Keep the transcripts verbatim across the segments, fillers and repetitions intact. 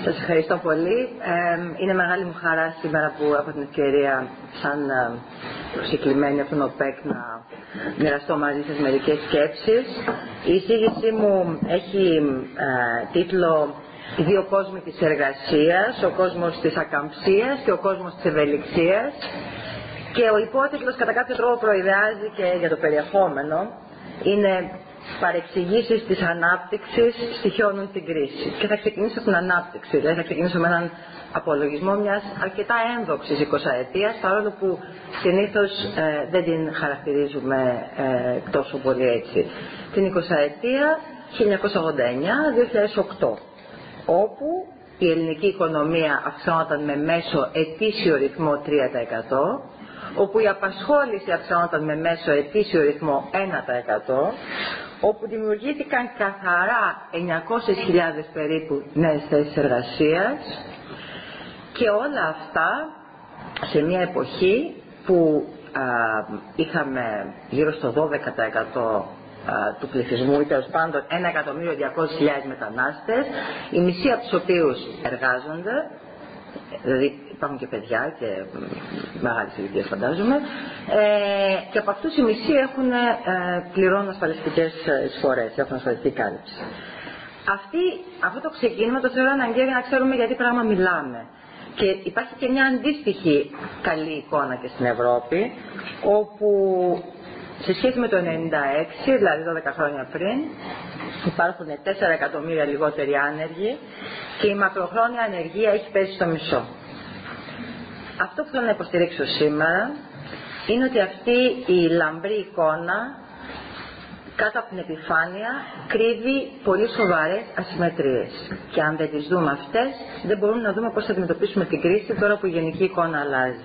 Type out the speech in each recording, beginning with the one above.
Σας ευχαριστώ πολύ. Ε, είναι μεγάλη μου χαρά σήμερα που έχω την ευκαιρία σαν προσκεκλημένη από τον ΟΠΕΚ να μοιραστώ μαζί σας μερικές σκέψεις. Η εισήγησή μου έχει ε, τίτλο «Οι δύο κόσμοι της εργασίας, ο κόσμος της ακαμψίας και ο κόσμος της ευελιξίας». Και ο υπότιτλος κατά κάποιο τρόπο προειδεάζει και για το περιεχόμενο. Είναι «Παρεξηγήσεις της ανάπτυξης στοιχιώνουν την κρίση». Και θα ξεκινήσω από την ανάπτυξη, δηλαδή θα ξεκινήσω με έναν απολογισμό μιας αρκετά ένδοξης εικοσαετίας, παρόλο που συνήθως ε, δεν την χαρακτηρίζουμε ε, τόσο πολύ έτσι. Την εικοσαετία χίλια εννιακόσια ογδόντα εννιά με δύο χιλιάδες οκτώ, όπου η ελληνική οικονομία αυξανόταν με μέσο ετήσιο ρυθμό τρία τοις εκατό, όπου η απασχόληση αυξανόταν με μέσο ετήσιο ρυθμό ένα τοις εκατό, όπου δημιουργήθηκαν καθαρά εννιακόσιες χιλιάδες περίπου νέες θέσεις εργασίας, και όλα αυτά σε μια εποχή που α, είχαμε γύρω στο δώδεκα τοις εκατό α, του πληθυσμού, ή τέλος πάντων ένα εκατομμύριο διακόσιες χιλιάδες μετανάστες, οι μισοί από τους οποίους εργάζονται, δηλαδή υπάρχουν και παιδιά και μεγάλες ηλικίες φαντάζομαι, ε, και από αυτούς οι μισοί έχουν ε, πληρώνουν ασφαλιστικές εισφορές, έχουν ασφαλιστική κάλυψη. Αυτή, αυτό το ξεκίνημα το θεωρώ αναγκαίο για να ξέρουμε γιατί πράγμα μιλάμε. Και υπάρχει και μια αντίστοιχη καλή εικόνα και στην Ευρώπη, όπου σε σχέση με το ενενήντα έξι, δηλαδή δώδεκα χρόνια πριν, υπάρχουν τέσσερα εκατομμύρια λιγότεροι άνεργοι και η μακροχρόνια ανεργία έχει πέσει στο μισό. Αυτό που θέλω να υποστηρίξω σήμερα είναι ότι αυτή η λαμπρή εικόνα κάτω από την επιφάνεια κρύβει πολύ σοβαρές ασυμμετρίες. Και αν δεν τις δούμε αυτές, δεν μπορούμε να δούμε πώς θα αντιμετωπίσουμε την κρίση τώρα που η γενική εικόνα αλλάζει.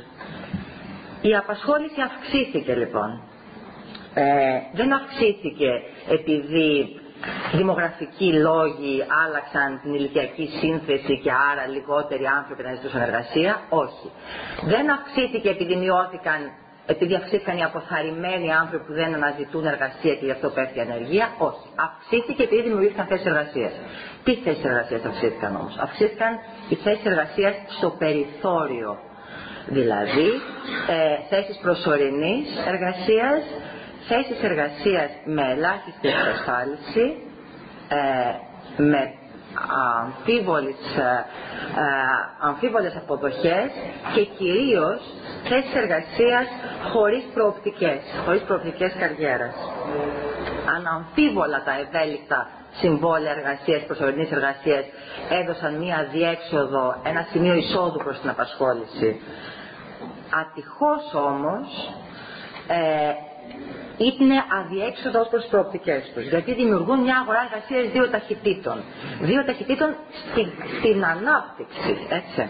Η απασχόληση αυξήθηκε λοιπόν. Ε, δεν αυξήθηκε επειδή δημογραφικοί λόγοι άλλαξαν την ηλικιακή σύνθεση και άρα λιγότεροι άνθρωποι να ζητούσαν εργασία. Όχι. Δεν αυξήθηκε επειδή μειώθηκαν, επειδή αυξήθηκαν οι αποθαρρυμένοι άνθρωποι που δεν αναζητούν εργασία και γι' αυτό πέφτει η ανεργία. Όχι. Αυξήθηκε επειδή δημιουργήθηκαν θέσεις εργασίας. Τι θέσεις εργασίας αυξήθηκαν όμως? Αυξήθηκαν οι θέσεις εργασίας στο περιθώριο. Δηλαδή ε, θέσεις προσωρινής εργασίας, θέσεις εργασίας με ελάχιστη εξασφάλιση, ε, με αμφίβολες, ε, αμφίβολες αποδοχές και κυρίως θέσεις εργασίας χωρίς προοπτικές, χωρίς προοπτικές καριέρας. Αναμφίβολα τα ευέλικτα συμβόλαια εργασίας, προσωρινής εργασίας έδωσαν μία διέξοδο, ένα σημείο εισόδου προς την απασχόληση. Ατυχώς όμως ε, είναι αδιέξοδο ως προς τις προοπτικές τους, γιατί δημιουργούν μια αγορά εργασίας δύο ταχυτήτων. Δύο ταχυτήτων στην, στην ανάπτυξη, έτσι.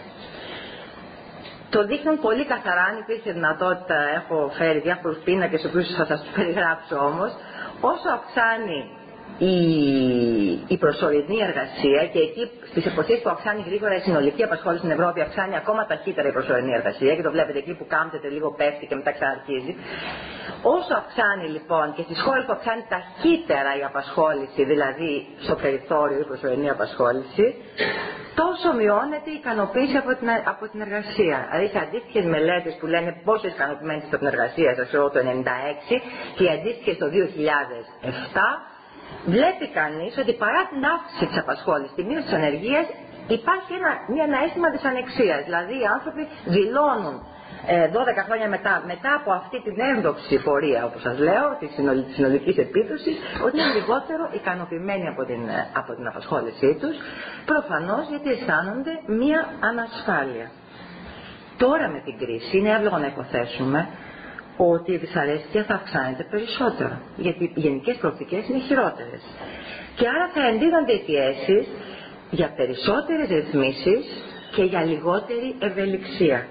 Το δείχνουν πολύ καθαρά, αν υπήρχε δυνατότητα, έχω φέρει διάφορους πίνακες, στους οποίους θα σας τους περιγράψω όμως, όσο αυξάνει η, η προσωρινή εργασία, και εκεί στις εποχές που αυξάνει γρήγορα η συνολική απασχόληση στην Ευρώπη, αυξάνει ακόμα ταχύτερα η προσωρινή εργασία, και το βλέπετε εκεί που κάμπτεται λίγο πέφτει και μετά ξαναρχίζει. Όσο αυξάνει λοιπόν και στις χώρες που αυξάνει ταχύτερα η απασχόληση, δηλαδή στο περιθώριο η προσωρινή απασχόληση, τόσο μειώνεται η ικανοποίηση από την, από την εργασία. Δηλαδή έχει αντίστοιχες μελέτες που λένε πόσο ικανοποιημένοι είστε από την εργασία, σας ξέρω το ενενήντα έξι, και οι αντίστοιχες το δύο χιλιάδες επτά, βλέπει κανείς ότι παρά την αύξηση της απασχόλησης, τη μείωση της ανεργίας, υπάρχει ένα, μια, ένα αίσθημα της ανεξίας. Δηλαδή οι άνθρωποι δηλώνουν ε, δώδεκα χρόνια μετά, μετά από αυτή την ένδοξη πορεία, όπως σας λέω, της συνολικής επίδοσης, ότι είναι λιγότερο ικανοποιημένοι από την, από την απασχόλησή τους, προφανώς γιατί αισθάνονται μια ανασφάλεια. Τώρα με την κρίση είναι εύλογο να υποθέσουμε ότι η δυσαρέσκεια θα αυξάνεται περισσότερο, γιατί οι γενικές προοπτικές είναι χειρότερες. Και άρα θα εντείνονται οι πιέσεις για περισσότερες ρυθμίσεις και για λιγότερη ευελιξία.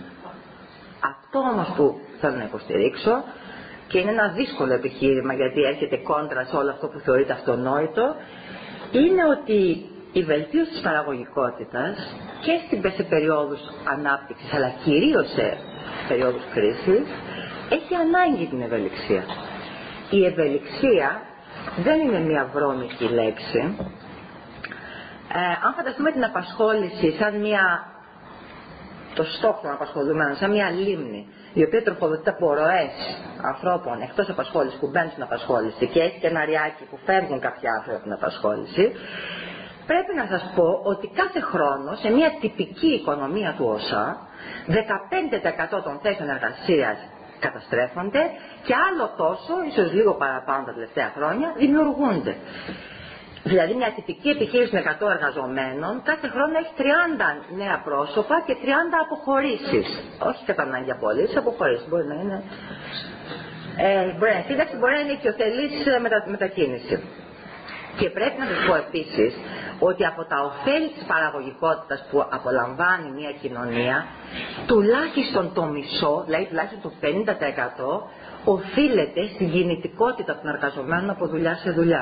Αυτό όμως που θέλω να υποστηρίξω, και είναι ένα δύσκολο επιχείρημα γιατί έρχεται κόντρα σε όλο αυτό που θεωρείται αυτονόητο, είναι ότι η βελτίωση της παραγωγικότητας και σε περίοδους ανάπτυξης, αλλά κυρίως σε περίοδους κρίσης, έχει ανάγκη την ευελιξία. Η ευελιξία δεν είναι μια βρώμικη λέξη. Ε, αν φανταστούμε την απασχόληση σαν μια, το στόχο των απασχολουμένων, σαν μια λίμνη, η οποία τροφοδοτείται από ροές ανθρώπων εκτός απασχόλησης που μπαίνουν στην απασχόληση και έχει και ένα ριάκι που φεύγουν κάποιοι άνθρωποι από την απασχόληση, πρέπει να σας πω ότι κάθε χρόνο σε μια τυπική οικονομία του ΩΣΑ δεκαπέντε τοις εκατό των θέσεων εργασίας καταστρέφονται και άλλο τόσο, ίσως λίγο παραπάνω τα τελευταία χρόνια, δημιουργούνται. Δηλαδή μια τυπική επιχείρηση με εκατό εργαζομένων κάθε χρόνο έχει τριάντα νέα πρόσωπα και τριάντα αποχωρήσεις. Όχι κατά ανάγκη απολύσεις, αποχωρήσεις. Μπορεί να είναι, ε, μπορεί να είναι σύνταξη, μπορεί να είναι οικειοθελής μετα, μετακίνηση. Και πρέπει να σας πω επίσης ότι από τα ωφέλη της παραγωγικότητας που απολαμβάνει μια κοινωνία, τουλάχιστον το μισό, δηλαδή τουλάχιστον το πενήντα τοις εκατό, οφείλεται στην κινητικότητα των εργαζομένων από δουλειά σε δουλειά.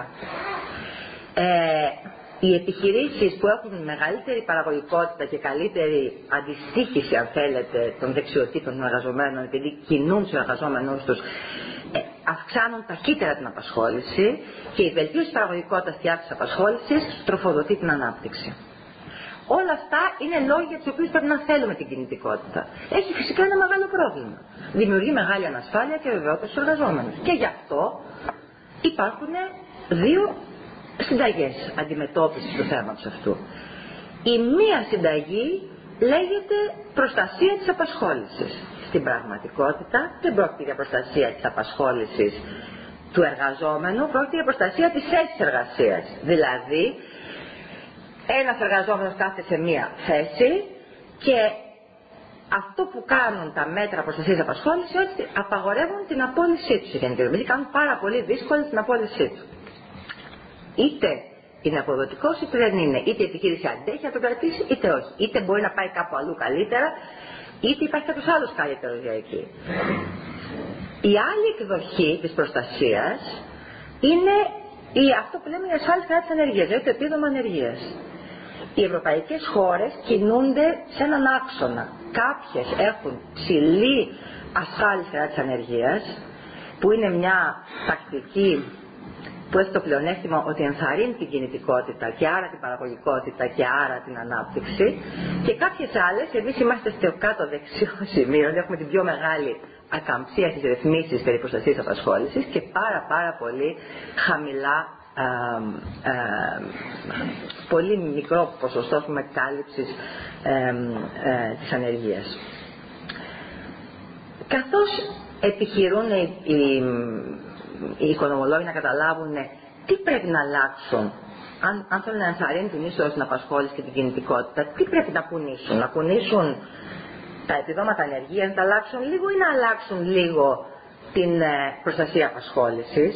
Ε, οι επιχειρήσεις που έχουν μεγαλύτερη παραγωγικότητα και καλύτερη αντιστοίχηση, αν θέλετε, των δεξιοτήτων των εργαζομένων, επειδή κινούν τους εργαζόμενους τους, ε, αυξάνουν ταχύτερα την απασχόληση και η βελτίωση της παραγωγικότητας και αύξηση της απασχόλησης τροφοδοτεί την ανάπτυξη. Όλα αυτά είναι λόγοι για τους οποίους πρέπει να θέλουμε την κινητικότητα. Έχει φυσικά ένα μεγάλο πρόβλημα. Δημιουργεί μεγάλη ανασφάλεια και βεβαιότητα στους εργαζόμενους. Και γι' αυτό υπάρχουν δύο συνταγές αντιμετώπισης του θέματος αυτού. Η μία συνταγή λέγεται προστασία της απασχόλησης. Στην πραγματικότητα δεν πρόκειται για προστασία της απασχόλησης του εργαζόμενου, πρόκειται για προστασία της θέσης εργασίας. Δηλαδή, ένας εργαζόμενος κάθεται σε μία θέση και αυτό που κάνουν τα μέτρα προστασίας της απασχόλησης είναι ότι απαγορεύουν την απόλυσή του. Δηλαδή κάνουν πάρα πολύ δύσκολη την απόλυσή του. Είτε είναι αποδοτικός είτε δεν είναι. Είτε η επιχείρηση αντέχει να το κρατήσει είτε όχι. Είτε μπορεί να πάει κάπου αλλού καλύτερα, είτε υπάρχει κάποιος άλλος καλύτερος για εκεί. Η άλλη εκδοχή της προστασίας είναι η, αυτό που λέμε η ασφάλιση κατά της ανεργίας, δηλαδή το επίδομα ανεργίας. Οι ευρωπαϊκές χώρες κινούνται σε έναν άξονα. Κάποιες έχουν ψηλή ασφάλιση κατά της ανεργίας, που είναι μια τακτική που έχει το πλεονέκτημα ότι ενθαρρύνει την κινητικότητα και άρα την παραγωγικότητα και άρα την ανάπτυξη, και κάποιες άλλες, εμείς είμαστε στο κάτω δεξιό σημείο, έχουμε την πιο μεγάλη ακαμψία στις ρυθμίσεις περί προστασίας απασχόλησης και πάρα πάρα πολύ χαμηλά, α, α, πολύ μικρό ποσοστό με κάλυψης ε, ε, της ανεργίας. Καθώς επιχειρούν οι, οι οι οικονομολόγοι να καταλάβουν τι πρέπει να αλλάξουν, αν, αν θέλουν να ενθαρρύνουν την είσοδο στην απασχόληση και την κινητικότητα, τι πρέπει να κουνήσουν, να κουνήσουν τα επιδόματα ανεργίας, να τα αλλάξουν λίγο ή να αλλάξουν λίγο την ε, προστασία απασχόλησης.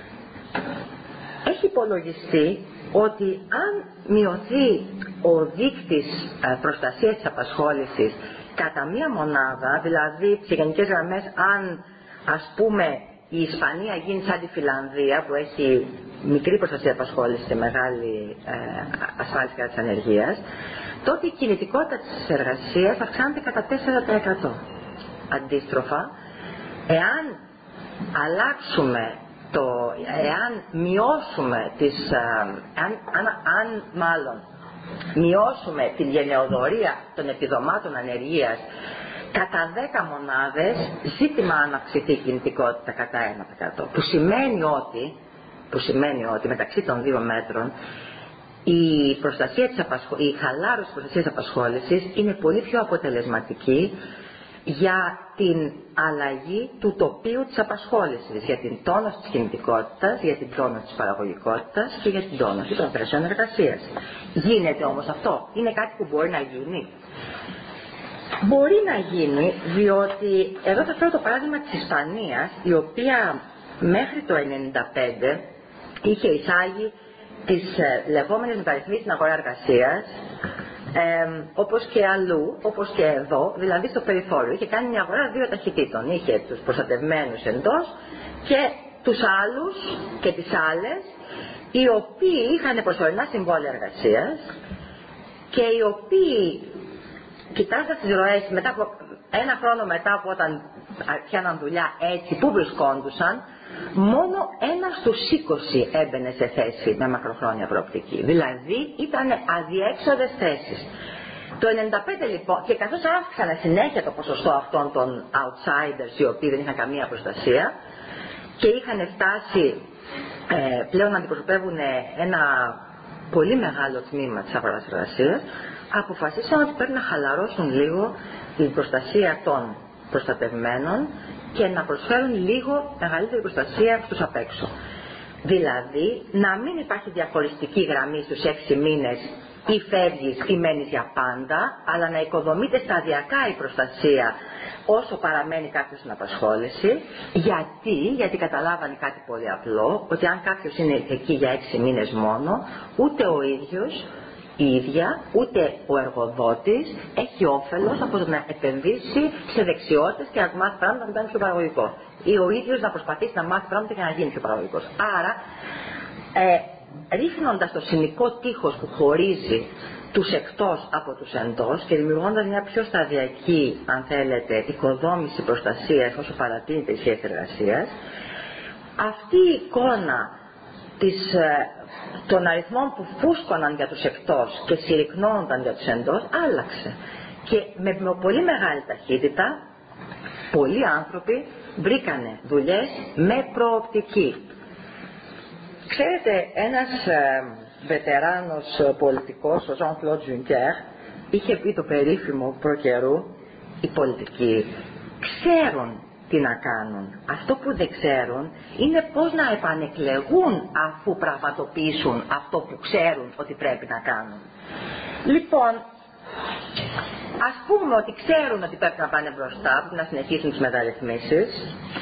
Έχει υπολογιστεί ότι αν μειωθεί ο δείκτης ε, προστασίας της απασχόλησης κατά μία μονάδα, δηλαδή σε γενικές γραμμές, αν ας πούμε η Ισπανία γίνει σαν τη Φιλανδία που έχει μικρή προστασία απασχόλησης και μεγάλη ε, ασφάλιση κατά της ανεργίας, τότε η κινητικότητα της εργασίας αυξάνεται κατά τέσσερα τοις εκατό. Αντίστροφα, εάν αλλάξουμε το, εάν μειώσουμε τις, αν, αν, αν μάλλον μειώσουμε την γενεοδορία των επιδομάτων ανεργίας κατά δέκα μονάδες, ζήτημα αν αυξηθεί η κινητικότητα κατά ένα τοις εκατό. Που σημαίνει ότι, που σημαίνει ότι μεταξύ των δύο μέτρων η, προστασία της απασχο... η χαλάρωση της προστασίας της απασχόλησης είναι πολύ πιο αποτελεσματική για την αλλαγή του τοπίου της απασχόλησης, για την τόνωση της κινητικότητας, για την τόνωση της παραγωγικότητας και για την τόνωση των θέσεων εργασίας. Γίνεται όμως αυτό? Είναι κάτι που μπορεί να γίνει? Μπορεί να γίνει, διότι εδώ θα φέρω το παράδειγμα της Ισπανίας, η οποία μέχρι το ενενήντα πέντε είχε εισάγει τις λεγόμενες μεταρρυθμίσεις στην αγορά εργασίας, ε, όπως και αλλού, όπως και εδώ, δηλαδή στο περιθώριο. Είχε κάνει μια αγορά δύο ταχυτήτων. Είχε τους προστατευμένους εντός και τους άλλους και τις άλλες, οι οποίοι είχαν προσωρινά συμβόλαια εργασίας και οι οποίοι, κοιτάζοντας τις ροές, μετά από ένα χρόνο μετά από όταν πιάναν δουλειά έτσι, που βρισκόντουσαν, μόνο ένα στους είκοσι έμπαινε σε θέση με μακροχρόνια προοπτική. Δηλαδή ήταν αδιέξοδες θέσεις. Το ενενήντα πέντε λοιπόν, και καθώς αύξανε συνέχεια το ποσοστό αυτών των outsiders οι οποίοι δεν είχαν καμία προστασία και είχαν φτάσει ε, πλέον να αντιπροσωπεύουν ένα πολύ μεγάλο τμήμα της αγοράς εργασίας, αποφασίσαν ότι πρέπει να χαλαρώσουν λίγο την προστασία των προστατευμένων και να προσφέρουν λίγο μεγαλύτερη προστασία στους απ' έξω. Δηλαδή να μην υπάρχει διαχωριστική γραμμή στους έξι μήνες ή φεύγεις ή μένεις για πάντα, αλλά να οικοδομείται σταδιακά η προστασία όσο παραμένει κάποιος στην απασχόληση. Γιατί, γιατί καταλάβανε κάτι πολύ απλό, ότι αν κάποιος είναι εκεί για έξι μήνες μόνο, ούτε ο ίδιος, η ίδια, ούτε ο εργοδότης έχει όφελος από το να επενδύσει σε δεξιότητες και να μάθει πράγματα να κάνει πιο παραγωγικό. Ή ο ίδιος να προσπαθήσει να μάθει πράγματα για να γίνει πιο παραγωγικός. Άρα, ε, ρίχνοντας το συνικό τείχος που χωρίζει τους εκτός από τους εντός και δημιουργώντας μια πιο σταδιακή, αν θέλετε, οικοδόμηση προστασίας όσο παρατείνεται η σχέση εργασίας, αυτή η εικόνα της, των αριθμών που φούσκωναν για τους εκτός και συρρυκνώνονταν για τους εντός άλλαξε. Και με, με πολύ μεγάλη ταχύτητα πολλοί άνθρωποι βρήκανε δουλειές με προοπτική. Ξέρετε, ένας ε, βετεράνος πολιτικός, ο Jean-Claude Juncker, είχε πει το περίφημο προ καιρού, οι πολιτικοί ξέρουν τι να κάνουν. Αυτό που δεν ξέρουν είναι πώς να επανεκλεγούν αφού πραγματοποιήσουν αυτό που ξέρουν ότι πρέπει να κάνουν. Λοιπόν, ας πούμε ότι ξέρουν ότι πρέπει να πάνε μπροστά, πρέπει να συνεχίσουν τις μεταρρυθμίσεις,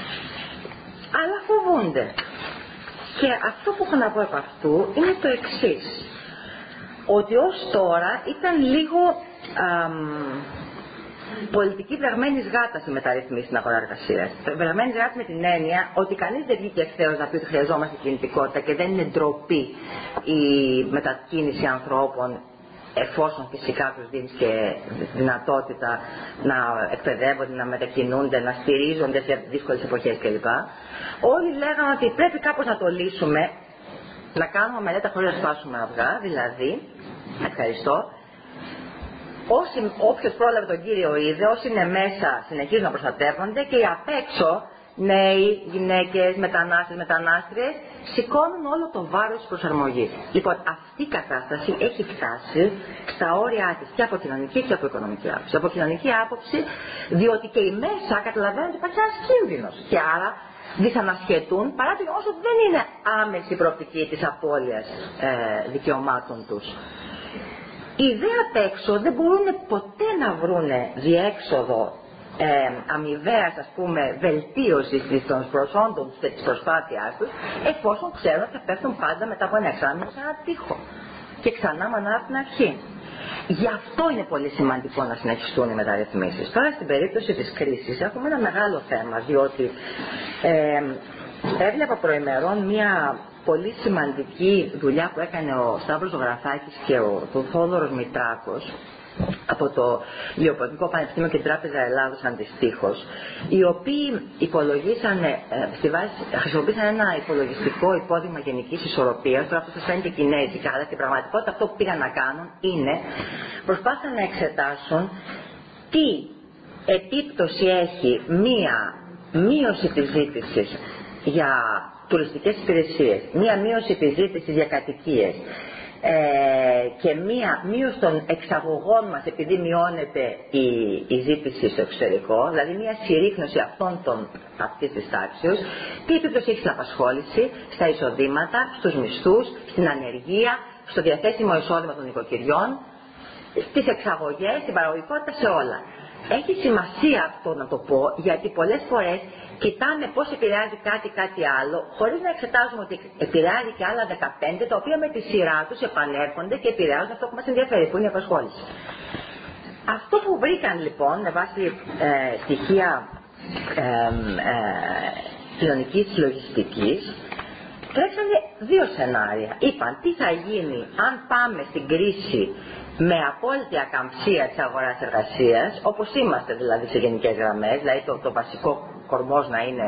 αλλά φοβούνται. Και αυτό που έχω να πω από αυτού είναι το εξής, ότι ως τώρα ήταν λίγο αμ, πολιτική βρεγμένης γάτας η μεταρρύθμιση στην αγορά εργασίας. Βρεγμένης γάτας με την έννοια ότι κανείς δεν βγήκε ευθέως να πει ότι χρειαζόμαστε κινητικότητα και δεν είναι ντροπή η μετακίνηση ανθρώπων, εφόσον φυσικά τους δίνεις και δυνατότητα να εκπαιδεύονται, να μετακινούνται, να στηρίζονται σε δύσκολες εποχές κλπ. Όλοι λέγανε ότι πρέπει κάπως να το λύσουμε, να κάνουμε μελέτα χωρίς να σπάσουμε αυγά, δηλαδή, ευχαριστώ, όσοι, όποιος πρόλαβε τον κύριο είδε, όσοι είναι μέσα συνεχίζουν να προστατεύονται και οι απ' έξω, νέοι, γυναίκες, μετανάστες, μετανάστριες, σηκώνουν όλο το βάρος της προσαρμογής. Λοιπόν, αυτή η κατάσταση έχει φτάσει στα όρια της και από κοινωνική και από οικονομική άποψη. Από κοινωνική άποψη, διότι και οι μέσα καταλαβαίνουν ότι υπάρχει ένας κίνδυνος και άρα δυσανασχετούν παρά το γεγονός ότι δεν είναι άμεση η προοπτική της απώλειας ε, δικαιωμάτων τους. Οι δε απ' έξω δεν μπορούν ποτέ να βρούνε διέξοδο ε, αμοιβαίας, ας πούμε, βελτίωσης των προσόντων και της προσπάθειάς τους, εφόσον ξέρουν ότι θα πέφτουν πάντα μετά από ένα εξάμηνο σε ένα τοίχο. Και ξανά μανά από την αρχή. Γι' αυτό είναι πολύ σημαντικό να συνεχιστούν οι μεταρρυθμίσεις. Τώρα στην περίπτωση της κρίσης έχουμε ένα μεγάλο θέμα, διότι ε, έβλεπα προημερών μια πολύ σημαντική δουλειά που έκανε ο Σταύρος Ζωγραφάκης και ο, ο Θόδωρος Μητράκος από το Λεοπολιτικό Πανεπιστήμιο και την Τράπεζα Ελλάδος αντιστοίχως, οι οποίοι υπολογίσαν, ε, στη βάση, χρησιμοποίησαν ένα υπολογιστικό υπόδειγμα γενικής ισορροπίας. Τώρα αυτό σας φαίνεται κινέζικα, αλλά στην πραγματικότητα αυτό που πήγαν να κάνουν είναι προσπάθησαν να εξετάσουν τι επίπτωση έχει μία μείωση της ζήτησης για τουριστικές υπηρεσίες, μία μείωση της ζήτησης για κατοικίες, Ε, και μία μείωση των εξαγωγών μας επειδή μειώνεται η, η ζήτηση στο εξωτερικό, δηλαδή μία συρρίκνωση αυτών των, αυτής της τάξης, τι επίπτωση έχει στην απασχόληση, στα εισοδήματα, στους μισθούς, στην ανεργία, στο διαθέσιμο εισόδημα των νοικοκυριών, στις εξαγωγές, στην παραγωγικότητα, σε όλα. Έχει σημασία αυτό να το πω, γιατί πολλές φορές κοιτάμε πώς επηρεάζει κάτι κάτι άλλο, χωρίς να εξετάζουμε ότι επηρεάζει και άλλα δεκαπέντε, τα οποία με τη σειρά τους επανέρχονται και επηρεάζουν αυτό που μας ενδιαφέρει, που είναι η απασχόληση. Αυτό που βρήκαν λοιπόν, με βάση ε, στοιχεία ε, ε, κοινωνικής λογιστικής, τρέξανε δύο σενάρια. Είπαν τι θα γίνει αν πάμε στην κρίση με απόλυτη ακαμψία της αγοράς εργασίας, όπως είμαστε δηλαδή σε γενικές γραμμές, δηλαδή το, το βασικό κορμός να είναι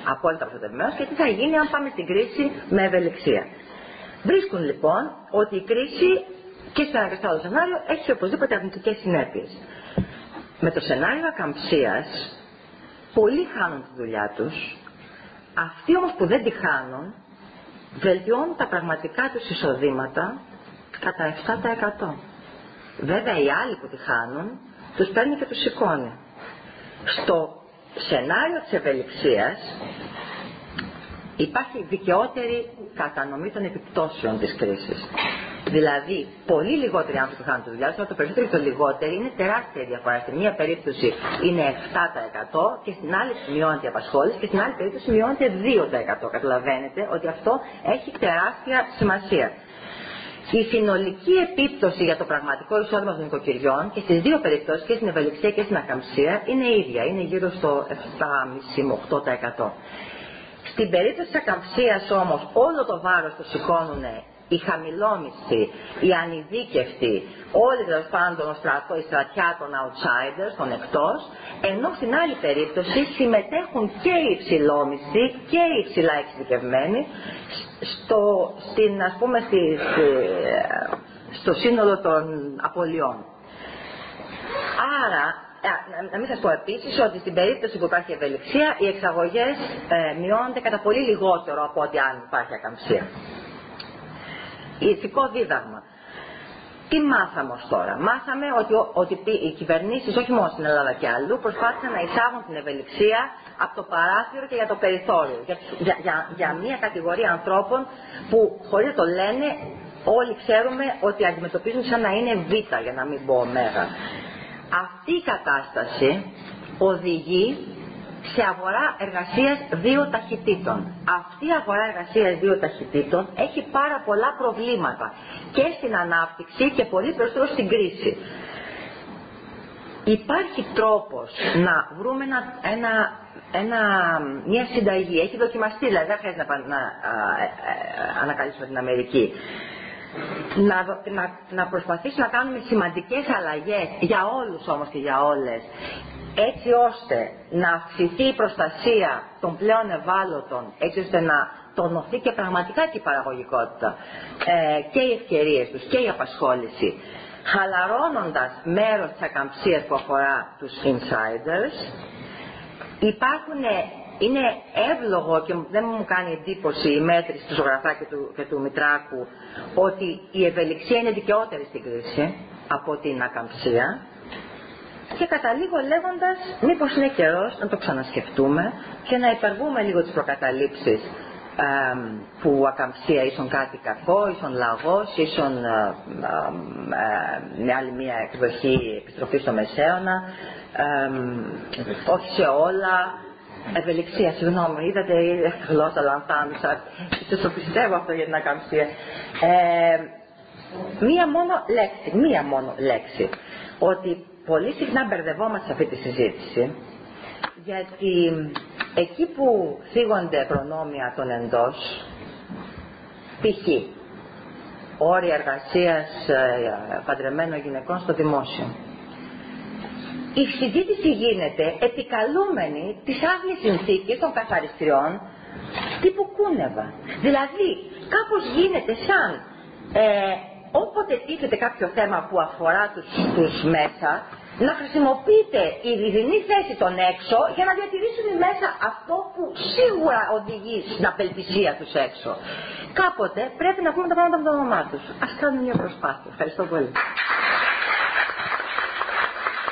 απόλυτα προστατευμένος και τι θα γίνει αν πάμε στην κρίση με ευελιξία. Βρίσκουν λοιπόν ότι η κρίση και σε ένα και στο άλλο σενάριο έχει οπωσδήποτε αρνητικές συνέπειες. Με το σενάριο ακαμψίας, πολλοί χάνουν τη δουλειά τους, αυτοί όμως που δεν τη χάνουν, βελτιώνουν τα πραγματικά τους εισοδήματα κατά επτά τοις εκατό. Βέβαια οι άλλοι που τη χάνουν, τους παίρνει και τους σηκώνει. Στο σενάριο της ευελιξίας υπάρχει δικαιότερη κατανομή των επιπτώσεων της κρίσης. Δηλαδή, πολύ λιγότεροι άνθρωποι χάνουν τη δουλειά τους, αλλά το περισσότερο και το λιγότερο είναι τεράστια διαφορά. Στην μία περίπτωση είναι επτά τοις εκατό και στην άλλη μειώνεται η απασχόληση και στην άλλη περίπτωση μειώνεται δύο τοις εκατό. Καταλαβαίνετε ότι αυτό έχει τεράστια σημασία. Η συνολική επίπτωση για το πραγματικό εισόδημα των νοικοκυριών και στις δύο περιπτώσεις, και στην ευελιξία και στην ακαμψία, είναι ίδια. Είναι γύρω στο επτά κόμμα πέντε με οκτώ τοις εκατό. Στην περίπτωση της ακαμψίας όμως, όλο το βάρος το σηκώνουν οι χαμηλόμισθοι, οι ανειδίκευτοι, όλοι τέλος πάντων ο στρατό, η στρατιά των outsiders, των εκτός, ενώ στην άλλη περίπτωση συμμετέχουν και οι υψηλόμισθοι και οι υψηλά εξειδικευμένοι στο, στην, ας πούμε, στη, στη, στο σύνολο των απολειών. Άρα, να μην σας πω επίσης ότι στην περίπτωση που υπάρχει ευελιξία, οι εξαγωγές ε, μειώνονται κατά πολύ λιγότερο από ό,τι αν υπάρχει ακαμψία. Ηθικό δίδαγμα. Τι μάθαμε ως τώρα? Μάθαμε ότι, ότι οι κυβερνήσεις, όχι μόνο στην Ελλάδα και αλλού, προσπάθησαν να εισάγουν την ευελιξία από το παράθυρο και για το περιθώριο. Για, για, για, για μια κατηγορία ανθρώπων που, χωρίς να το λένε, όλοι ξέρουμε ότι αντιμετωπίζουν σαν να είναι β, για να μην πω ω. Αυτή η κατάσταση οδηγεί σε αγορά εργασίας δύο ταχυτήτων. Αυτή η αγορά εργασίας δύο ταχυτήτων έχει πάρα πολλά προβλήματα και στην ανάπτυξη και πολύ περισσότερο στην κρίση. Υπάρχει τρόπος να βρούμε ένα, ένα, ένα, μια συνταγή, έχει δοκιμαστεί, δηλαδή δεν χρειάζεται να, να ανακαλύψουμε την Αμερική. Να, να, να προσπαθήσουμε να κάνουμε σημαντικές αλλαγές για όλους όμως και για όλες, έτσι ώστε να αυξηθεί η προστασία των πλέον ευάλωτων, έτσι ώστε να τονωθεί και πραγματικά και η παραγωγικότητα ε, και οι ευκαιρίες τους και η απασχόληση, χαλαρώνοντας μέρος της ακαμψίας που αφορά τους insiders. Υπάρχουν, είναι εύλογο και δεν μου κάνει εντύπωση η μέτρηση του Ζωγραφά και του, και του Μητράκου ότι η ευελιξία είναι δικαιότερη στην κρίση από την ακαμψία. Και καταλήγω λέγοντας μήπως είναι καιρός να το ξανασκεφτούμε και να υπερβούμε λίγο τις προκαταλήψεις ε, που ακαμψία ίσον κάτι κακό, ίσον λαγός, ίσον ε, ε, με άλλη μία εκδοχή επιστροφή στο Μεσαίωνα, ε, όχι σε όλα, ευελιξία, συγγνώμη, είδατε η γλώσσα λανθάνουσα, ίσως το πιστεύω αυτό για την ακαμψία. Ε, μία μόνο λέξη, μία μόνο λέξη, ότι πολύ συχνά μπερδευόμαστε σε αυτή τη συζήτηση, γιατί εκεί που θίγονται προνόμια των εντός, π.χ. όρια εργασίας παντρεμένων γυναικών στο δημόσιο, η συζήτηση γίνεται επικαλούμενη τις άγνοιες συνθήκες των καθαριστριών τύπου Κούνεβα. Δηλαδή, κάπως γίνεται σαν ε, όποτε τίθεται κάποιο θέμα που αφορά τους, τους μέσα, να χρησιμοποιείται η διδυνή θέση των έξω για να διατηρήσουν οι μέσα αυτό που σίγουρα οδηγεί στην απελπισία τους έξω. Κάποτε πρέπει να πούμε τα πράγματα από το όνομά τους. Ας κάνουμε μια προσπάθεια. Ευχαριστώ πολύ.